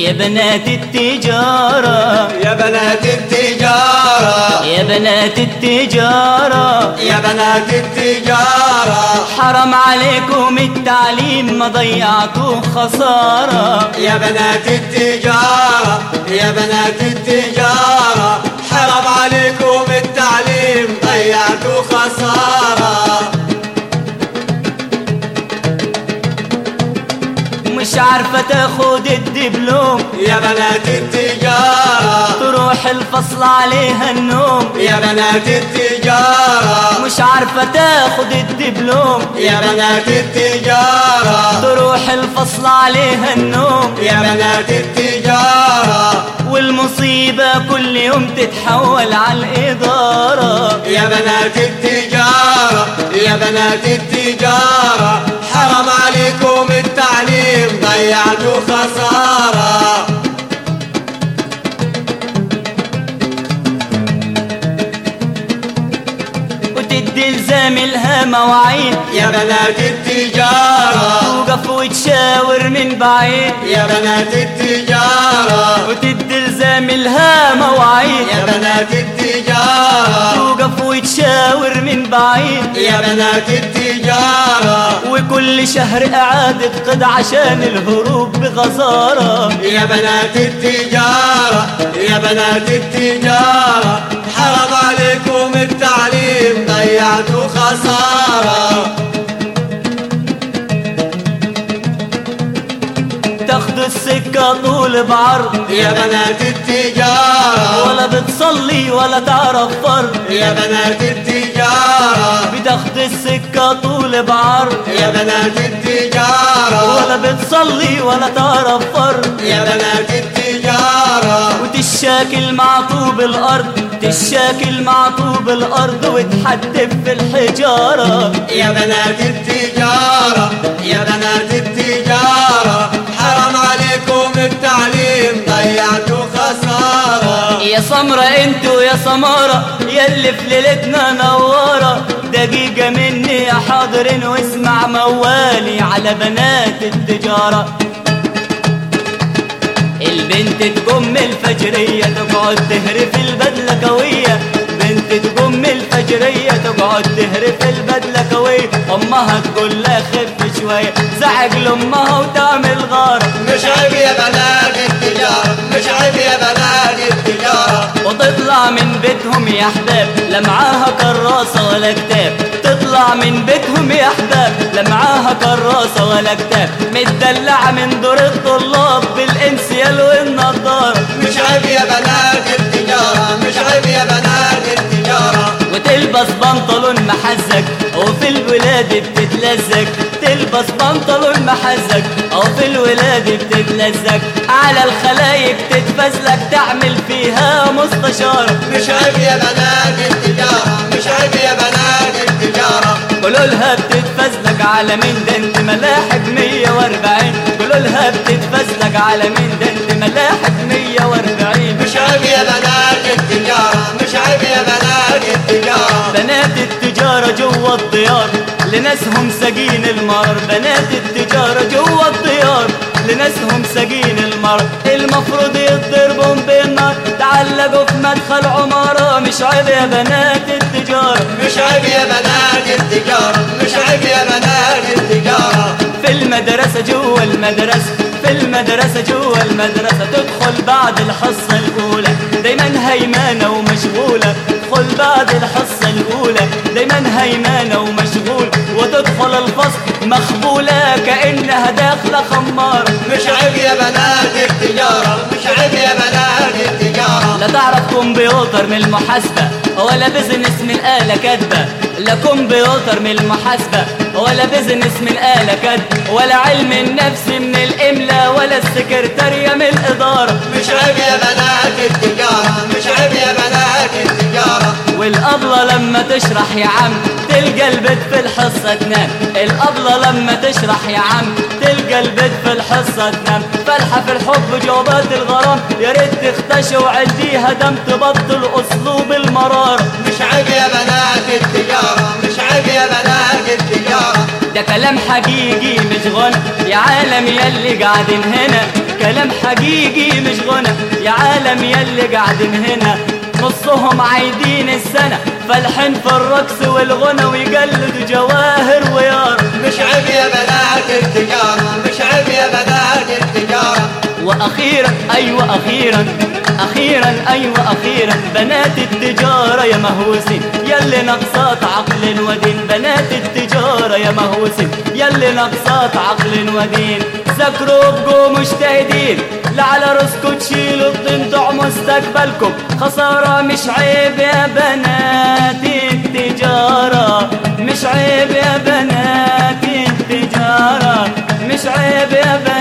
يا بنات التجارة يا بنات التجارة يا بنات التجارة يا بنات التجارة حرام عليكم التعليم ما ضيعتوه خسارة يا بنات التجارة يا بنات التجارة حرام عليكم التعليم ضيعتوا خسارة مش عارفة تاخد الدبلوم يا بنات التجارة تروح الفصل عليها النوم يا بنات التجارة مش عارفة تاخد الدبلوم يا بنات التجارة تروح الفصل عليها النوم يا بنات التجارة والمصيبة كل يوم تتحول على الإدارة يا بنات التجارة يا بنات التجارة حرام عليكم التعليم ضيعتوا خسارة وتدي لزاملها مواعيد يا بنات التجارة توقف وتشاور من بعيد يا بنات التجارة وتدي لزاملها مواعيد يا بنات التجارة توقف وتشاور من بعيد يا بنات التجارة وكل شهر إعادة قد عشان الهروب بغزارة يا بنات التجارة يا بنات التجارة حرام عليكم التعليم ضيعتوا خسارة تاخدوا السكة طول بعرض يا بنات التجارة ولا بتصلي ولا تعرف فرض يا بنات التجارة بتاخد السكة طول بعرض يا بنات التجارة ولا بتصلي ولا تعرف فرض يا بنات التجارة وتشاكل مع طوب الأرض تشاكل مع طوب الأرض وتحدف في الحجارة يا بنات التجارة يا بنات التجارة حرام عليكم التعليم ضيعتوا خسارة يا سمرة انتوا يا سمارة ياللي في ليلتنا نوارة دقيقة مني يا حاضر واسمع موالي على بنات التجارة البنت تقوم الفجرية تقعد تهري في البدلة قوية بنت تقوم الفجرية تقعد تهري في البدلة قوية أمها تقول لها خف شوية زعق لأمها وتعمل غار مش عيب يا بنات التجارة مش عيب يا بنات التجارة وتطلع من بيتهم يا أحباب لا معاها كراسة ولا كتاب تطلع من بيتهم يا أحباب لا معاها كراسة ولا كتاب متدلعة من دور الطلاب بالإنسيال والنضارة مش عيب يا بنات التجارة مش عيب يا بنات التجارة وتلبس بنطلون محزق وفي الولاد بتتلزق تلبس بنطلون محزق او في الولاد بتتلزق على الخلايق تتفزلك تعمل فيها مستشارة مش عيب يا بنات التجارة مش عيب يا بنات التجارة قولوا لها بتتفزلك على مين ده انت ملاحق 140 قولوا لها بتتفزلك على مين ده انت ملاحق 140 مش عيب يا بنات التجارة مش عيب يا بنات التجارة بنات التجارة جوا الديار لناسهم سجين المرر بنات التجارة جوا الديار لناسهم سجين المرر المفروض يضربهم بالنار تعلقوا في مدخل عمارة مش عيب يا بنات التجارة مش عيب يا بنات التجارة مش عيب يا بنات التجارة في المدرسة جوا المدرسة في المدرسة جوا المدرسة تدخل بعد الحصة الأولى دايما هيمانة ومشغولة تدخل بعد الحصة الأولى دايما هيمانة ومشغول وتدخل الفصل مخبولة كأنها داخلة خمارة مش عيب يا بنات التجارة مش عيب يا بنات التجارة لا تعرف كمبيوتر من المحاسبة ولا بزنس من آلة كاتبة لا كمبيوتر من المحاسبة ولا بزنس من آلة كاتبة ولا علم النفس من الإملاء ولا السكرتارية من الإدارة مش عيب يا بنات التجارة مش عيب يا بنات التجارة والأبلة لما تشرح يا عم تلقى البيت في الحصة تنام الأبلة لما تشرح يا عم تلقى البيت في الحصة تنام فالحة في الحب جوابات الغرام يا ريت تختشي وعديها دم تبطل أسلوب المرار مش عيب يا بنات التجارة مش عيب يا بنات التجارة ده كلام حقيقي مش غنى يا عالم يلي قاعدين هنا، كلام حقيقي مش غنى يا عالم يلي قاعدين هنا. نصهم عايدين السنة فالحين في الرقص والغنى ويقلدوا جواهر ويار. مش عيب يا بنات التجارة، مش عيب يا بنات التجارة. وأخيرا أيوة أخيرا، أخيرا أيوة أخيرا بنات التجارة يا مهووسين يلي نقصات عقل ودين. بنات التجارة يا مهووسين يلي نقصات عقل ودين. ذاكروا بقوا مجتهدين لا على راسكوا تشيلوا الطين ضع مستقبلكم خسارة. مش عيب يا بنات التجارة، مش عيب يا بنات التجارة، مش عيب يا بنات